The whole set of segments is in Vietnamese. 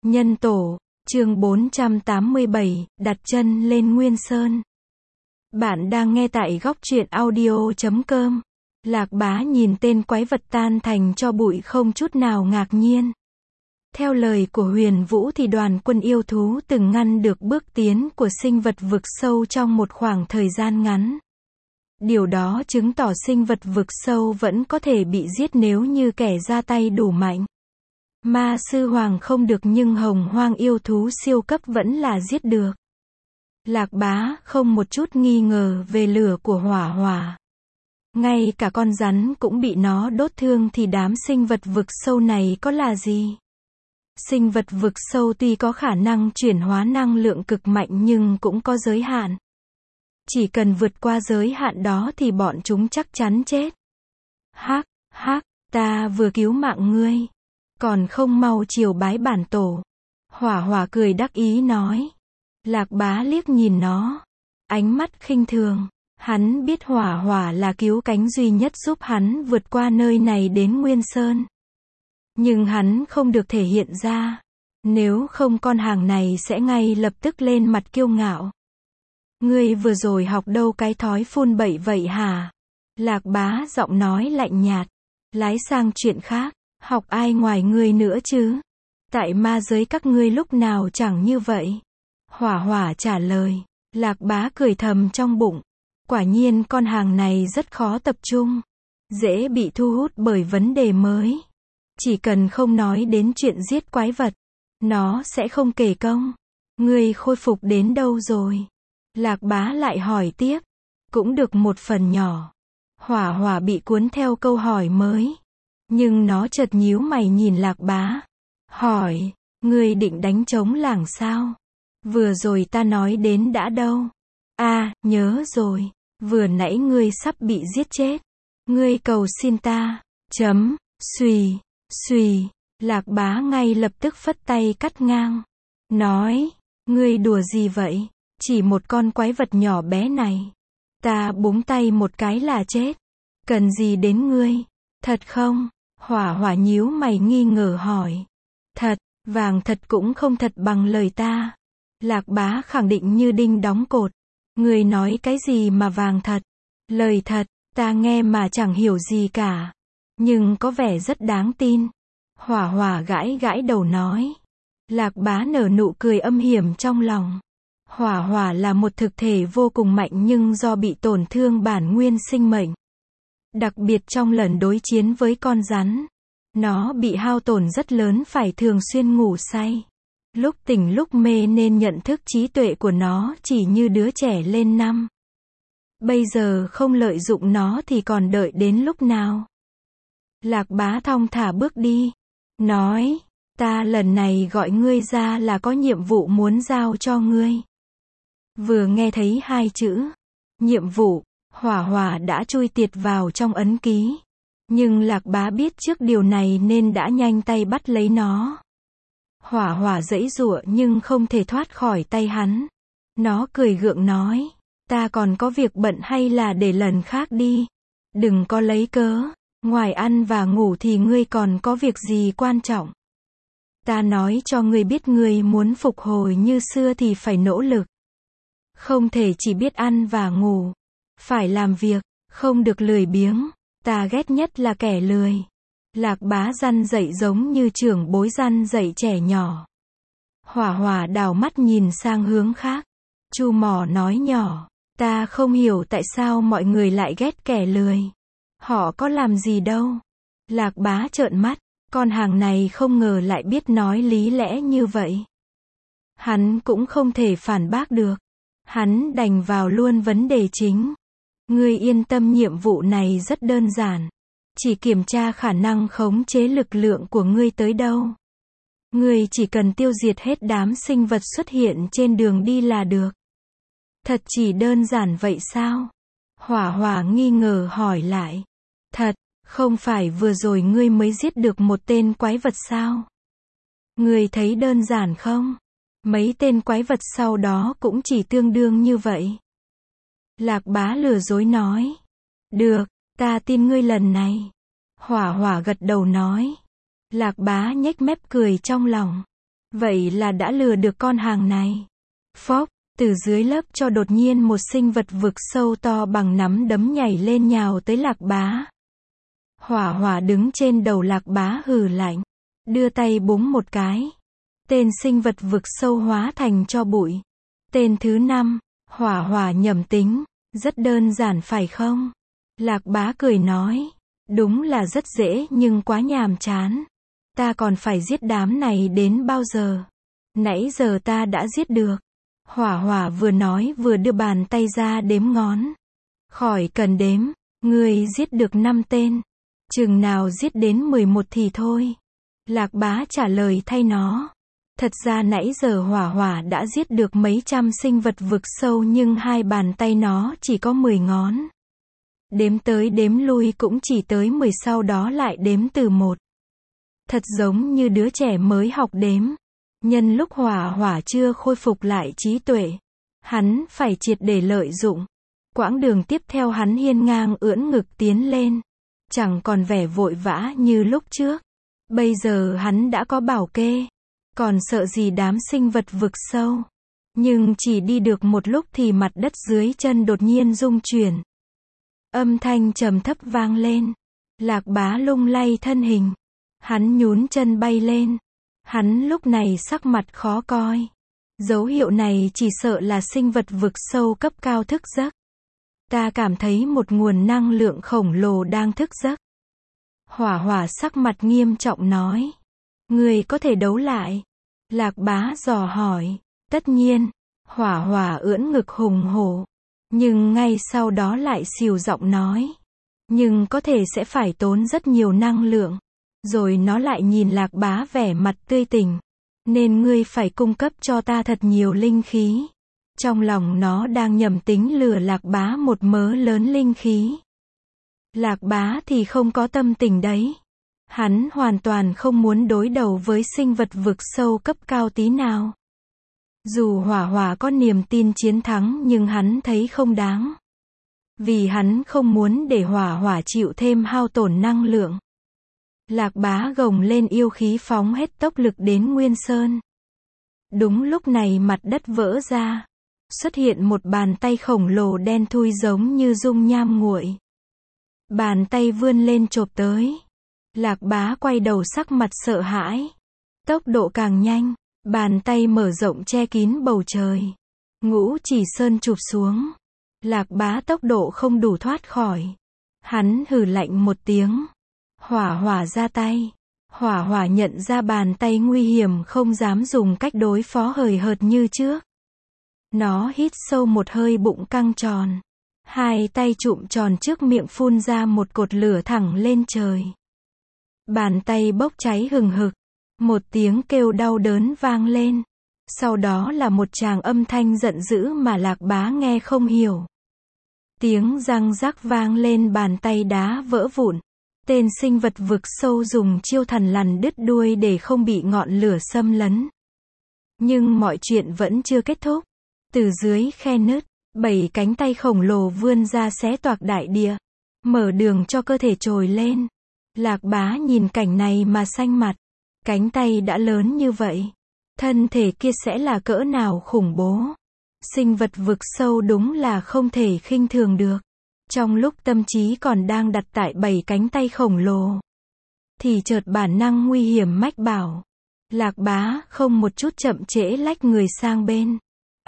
Nhân tổ, chương 487, đặt chân lên Nguyên Sơn. Bạn đang nghe tại góc truyện audio.com. Lạc Bá nhìn tên quái vật tan thành tro bụi không chút nào ngạc nhiên. Theo lời của Huyền Vũ thì đoàn quân yêu thú từng ngăn được bước tiến của sinh vật vực sâu trong một khoảng thời gian ngắn. Điều đó chứng tỏ sinh vật vực sâu vẫn có thể bị giết nếu như kẻ ra tay đủ mạnh. Ma sư hoàng không được nhưng hồng hoang yêu thú siêu cấp vẫn là giết được. Lạc Bá không một chút nghi ngờ về lửa của hỏa hỏa. Ngay cả con rắn cũng bị nó đốt thương thì đám sinh vật vực sâu này có là gì? Sinh vật vực sâu tuy có khả năng chuyển hóa năng lượng cực mạnh nhưng cũng có giới hạn. Chỉ cần vượt qua giới hạn đó thì bọn chúng chắc chắn chết. Hắc, ta vừa cứu mạng ngươi. Còn không mau chiều bái bản tổ. Hỏa hỏa cười đắc ý nói. Lạc Bá liếc nhìn nó. Ánh mắt khinh thường. Hắn biết hỏa hỏa là cứu cánh duy nhất giúp hắn vượt qua nơi này đến Nguyên Sơn. Nhưng hắn không được thể hiện ra. Nếu không con hàng này sẽ ngay lập tức lên mặt kiêu ngạo. Ngươi vừa rồi học đâu cái thói phun bậy vậy hả? Lạc Bá giọng nói lạnh nhạt. Lái sang chuyện khác. Học ai ngoài ngươi nữa chứ? Tại ma giới các ngươi lúc nào chẳng như vậy? Hỏa hỏa trả lời. Lạc Bá cười thầm trong bụng. Quả nhiên con hàng này rất khó tập trung. Dễ bị thu hút bởi vấn đề mới. Chỉ cần không nói đến chuyện giết quái vật. Nó sẽ không kể công. Ngươi khôi phục đến đâu rồi? Lạc Bá lại hỏi tiếp. Cũng được một phần nhỏ. Hỏa hỏa bị cuốn theo câu hỏi mới. Nhưng nó chợt nhíu mày nhìn Lạc Bá. Hỏi, ngươi định đánh trống lảng sao? Vừa rồi ta nói đến đã đâu? À, nhớ rồi. Vừa nãy ngươi sắp bị giết chết. Ngươi cầu xin ta. Xùy. Lạc Bá ngay lập tức phất tay cắt ngang. Nói, ngươi đùa gì vậy? Chỉ một con quái vật nhỏ bé này. Ta búng tay một cái là chết. Cần gì đến ngươi? Thật không? Hỏa hỏa nhíu mày nghi ngờ hỏi. Thật, vàng thật cũng không thật bằng lời ta. Lạc Bá khẳng định như đinh đóng cột. Người nói cái gì mà vàng thật? Lời thật, ta nghe mà chẳng hiểu gì cả. Nhưng có vẻ rất đáng tin. Hỏa hỏa gãi gãi đầu nói. Lạc Bá nở nụ cười âm hiểm trong lòng. Hỏa hỏa là một thực thể vô cùng mạnh nhưng do bị tổn thương bản nguyên sinh mệnh. Đặc biệt trong lần đối chiến với con rắn. Nó bị hao tổn rất lớn phải thường xuyên ngủ say. Lúc tỉnh lúc mê nên nhận thức trí tuệ của nó chỉ như đứa trẻ lên năm. Bây giờ không lợi dụng nó thì còn đợi đến lúc nào? Lạc Bá thong thả bước đi. Nói, ta lần này gọi ngươi ra là có nhiệm vụ muốn giao cho ngươi. Vừa nghe thấy hai chữ, nhiệm vụ. Hỏa hỏa đã chui tiệt vào trong ấn ký. Nhưng Lạc Bá biết trước điều này nên đã nhanh tay bắt lấy nó. Hỏa hỏa giãy giụa nhưng không thể thoát khỏi tay hắn. Nó cười gượng nói. Ta còn có việc bận hay là để lần khác đi. Đừng có lấy cớ. Ngoài ăn và ngủ thì ngươi còn có việc gì quan trọng. Ta nói cho ngươi biết ngươi muốn phục hồi như xưa thì phải nỗ lực. Không thể chỉ biết ăn và ngủ. Phải làm việc, không được lười biếng. Ta ghét nhất là kẻ lười. Lạc Bá răn dạy giống như trưởng bối răn dạy trẻ nhỏ. Hỏa hỏa đảo mắt nhìn sang hướng khác. Chu mỏ nói nhỏ. Ta không hiểu tại sao mọi người lại ghét kẻ lười. Họ có làm gì đâu. Lạc Bá trợn mắt. Con hàng này không ngờ lại biết nói lý lẽ như vậy. Hắn cũng không thể phản bác được. Hắn đành vào luôn vấn đề chính. Ngươi yên tâm, nhiệm vụ này rất đơn giản. Chỉ kiểm tra khả năng khống chế lực lượng của ngươi tới đâu. Ngươi chỉ cần tiêu diệt hết đám sinh vật xuất hiện trên đường đi là được. Thật chỉ đơn giản vậy sao? Hỏa hỏa nghi ngờ hỏi lại. Thật, không phải vừa rồi ngươi mới giết được một tên quái vật sao? Ngươi thấy đơn giản không? Mấy tên quái vật sau đó cũng chỉ tương đương như vậy. Lạc Bá lừa dối nói. Được, ta tin ngươi lần này. Hỏa hỏa gật đầu nói. Lạc Bá nhếch mép cười trong lòng. Vậy là đã lừa được con hàng này. Phốc, từ dưới lớp cho đột nhiên một sinh vật vực sâu to bằng nắm đấm nhảy lên nhào tới Lạc Bá. Hỏa Hỏa đứng trên đầu Lạc Bá hừ lạnh, đưa tay búng một cái. Tên sinh vật vực sâu hóa thành tro bụi. Tên thứ 5, Hỏa Hỏa nhầm tính, rất đơn giản phải không? Lạc Bá cười nói, đúng là rất dễ nhưng quá nhàm chán. Ta còn phải giết đám này đến bao giờ? Nãy giờ ta đã giết được. Hỏa Hỏa vừa nói vừa đưa bàn tay ra đếm ngón. Khỏi cần đếm, ngươi giết được 5 tên. Chừng nào giết đến 11 thì thôi. Lạc Bá trả lời thay nó. Thật ra nãy giờ Hỏa Hỏa đã giết được mấy trăm sinh vật vực sâu nhưng hai bàn tay nó chỉ có 10 ngón. Đếm tới đếm lui cũng chỉ tới 10 sau đó lại đếm từ 1. Thật giống như đứa trẻ mới học đếm. Nhân lúc Hỏa Hỏa chưa khôi phục lại trí tuệ, hắn phải triệt để lợi dụng. Quãng đường tiếp theo hắn hiên ngang ưỡn ngực tiến lên. Chẳng còn vẻ vội vã như lúc trước. Bây giờ hắn đã có bảo kê. Còn sợ gì đám sinh vật vực sâu. Nhưng chỉ đi được một lúc thì mặt đất dưới chân đột nhiên rung chuyển. Âm thanh trầm thấp vang lên. Lạc Bá lung lay thân hình. Hắn nhún chân bay lên. Hắn lúc này sắc mặt khó coi. Dấu hiệu này chỉ sợ là sinh vật vực sâu cấp cao thức giấc. Ta cảm thấy một nguồn năng lượng khổng lồ đang thức giấc. Hỏa Hỏa sắc mặt nghiêm trọng nói. Người có thể đấu lại? Lạc Bá dò hỏi. Tất nhiên. Hỏa Hỏa ưỡn ngực hùng hổ. Nhưng ngay sau đó lại xìu giọng nói. Nhưng có thể sẽ phải tốn rất nhiều năng lượng. Rồi nó lại nhìn Lạc Bá vẻ mặt tươi tỉnh. Nên ngươi phải cung cấp cho ta thật nhiều linh khí. Trong lòng nó đang nhầm tính lừa Lạc Bá một mớ lớn linh khí. Lạc Bá thì không có tâm tình đấy. Hắn hoàn toàn không muốn đối đầu với sinh vật vực sâu cấp cao tí nào. Dù Hỏa Hỏa có niềm tin chiến thắng nhưng hắn thấy không đáng. Vì hắn không muốn để Hỏa Hỏa chịu thêm hao tổn năng lượng. Lạc Bá gồng lên yêu khí phóng hết tốc lực đến Nguyên Sơn. Đúng lúc này mặt đất vỡ ra. Xuất hiện một bàn tay khổng lồ đen thui giống như dung nham nguội. Bàn tay vươn lên chộp tới. Lạc Bá quay đầu sắc mặt sợ hãi. Tốc độ càng nhanh, bàn tay mở rộng che kín bầu trời. Ngũ Chỉ Sơn chụp xuống. Lạc Bá tốc độ không đủ thoát khỏi. Hắn hừ lạnh một tiếng. Hỏa Hỏa ra tay. Hỏa Hỏa nhận ra bàn tay nguy hiểm không dám dùng cách đối phó hời hợt như trước. Nó hít sâu một hơi bụng căng tròn. Hai tay trụm tròn trước miệng phun ra một cột lửa thẳng lên trời. Bàn tay bốc cháy hừng hực. Một tiếng kêu đau đớn vang lên. Sau đó là một tràng âm thanh giận dữ mà Lạc Bá nghe không hiểu. Tiếng răng rắc vang lên, bàn tay đá vỡ vụn. Tên sinh vật vực sâu dùng chiêu thần lằn đứt đuôi để không bị ngọn lửa xâm lấn. Nhưng mọi chuyện vẫn chưa kết thúc. Từ dưới khe nứt, 7 cánh tay khổng lồ vươn ra xé toạc đại địa. Mở đường cho cơ thể trồi lên. Lạc Bá nhìn cảnh này mà xanh mặt. Cánh tay đã lớn như vậy. Thân thể kia sẽ là cỡ nào khủng bố. Sinh vật vực sâu đúng là không thể khinh thường được. Trong lúc tâm trí còn đang đặt tại 7 cánh tay khổng lồ. Thì chợt bản năng nguy hiểm mách bảo. Lạc Bá không một chút chậm trễ lách người sang bên.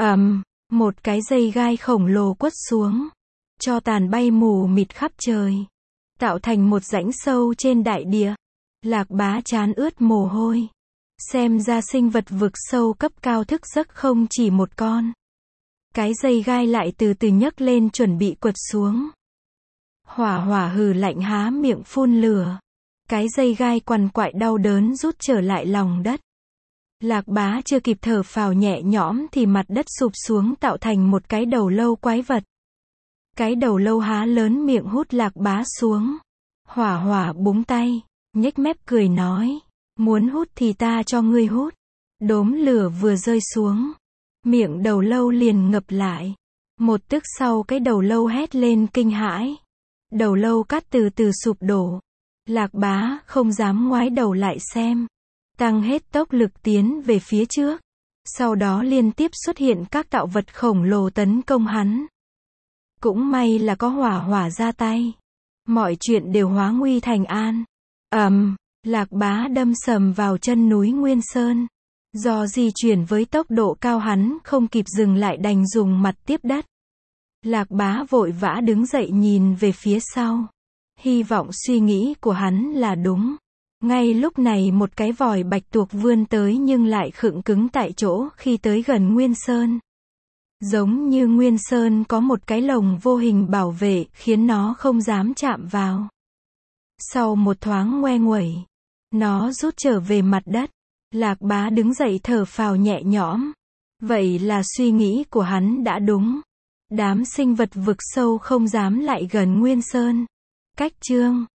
Một cái dây gai khổng lồ quất xuống. Tro tàn bay mù mịt khắp trời. Tạo thành một rãnh sâu trên đại địa. Lạc Bá trán ướt mồ hôi. Xem ra sinh vật vực sâu cấp cao thức giấc không chỉ một con. Cái dây gai lại từ từ nhấc lên chuẩn bị quật xuống. Hỏa Hỏa hừ lạnh há miệng phun lửa. Cái dây gai quằn quại đau đớn rút trở lại lòng đất. Lạc Bá chưa kịp thở phào nhẹ nhõm thì mặt đất sụp xuống tạo thành một cái đầu lâu quái vật. Cái đầu lâu há lớn miệng hút Lạc Bá xuống. Hỏa Hỏa búng tay, nhếch mép cười nói. Muốn hút thì ta cho ngươi hút. Đốm lửa vừa rơi xuống. Miệng đầu lâu liền ngập lại. Một tức sau cái đầu lâu hét lên kinh hãi. Đầu lâu cắt từ từ sụp đổ. Lạc Bá không dám ngoái đầu lại xem. tăng hết tốc lực tiến về phía trước. Sau đó liên tiếp xuất hiện các tạo vật khổng lồ tấn công hắn. Cũng may là có hỏa hỏa ra tay. Mọi chuyện đều hóa nguy thành an. Lạc Bá đâm sầm vào chân núi Nguyên Sơn. Do di chuyển với tốc độ cao hắn không kịp dừng lại đành dùng mặt tiếp đất. Lạc Bá vội vã đứng dậy nhìn về phía sau. Hy vọng suy nghĩ của hắn là đúng. Ngay lúc này một cái vòi bạch tuộc vươn tới nhưng lại khựng cứng tại chỗ khi tới gần Nguyên Sơn. Giống như Nguyên Sơn có một cái lồng vô hình bảo vệ khiến nó không dám chạm vào. Sau một thoáng ngoe nguẩy, nó rút trở về mặt đất. Lạc Bá đứng dậy thở phào nhẹ nhõm. Vậy là suy nghĩ của hắn đã đúng. Đám sinh vật vực sâu không dám lại gần Nguyên Sơn. Cách chương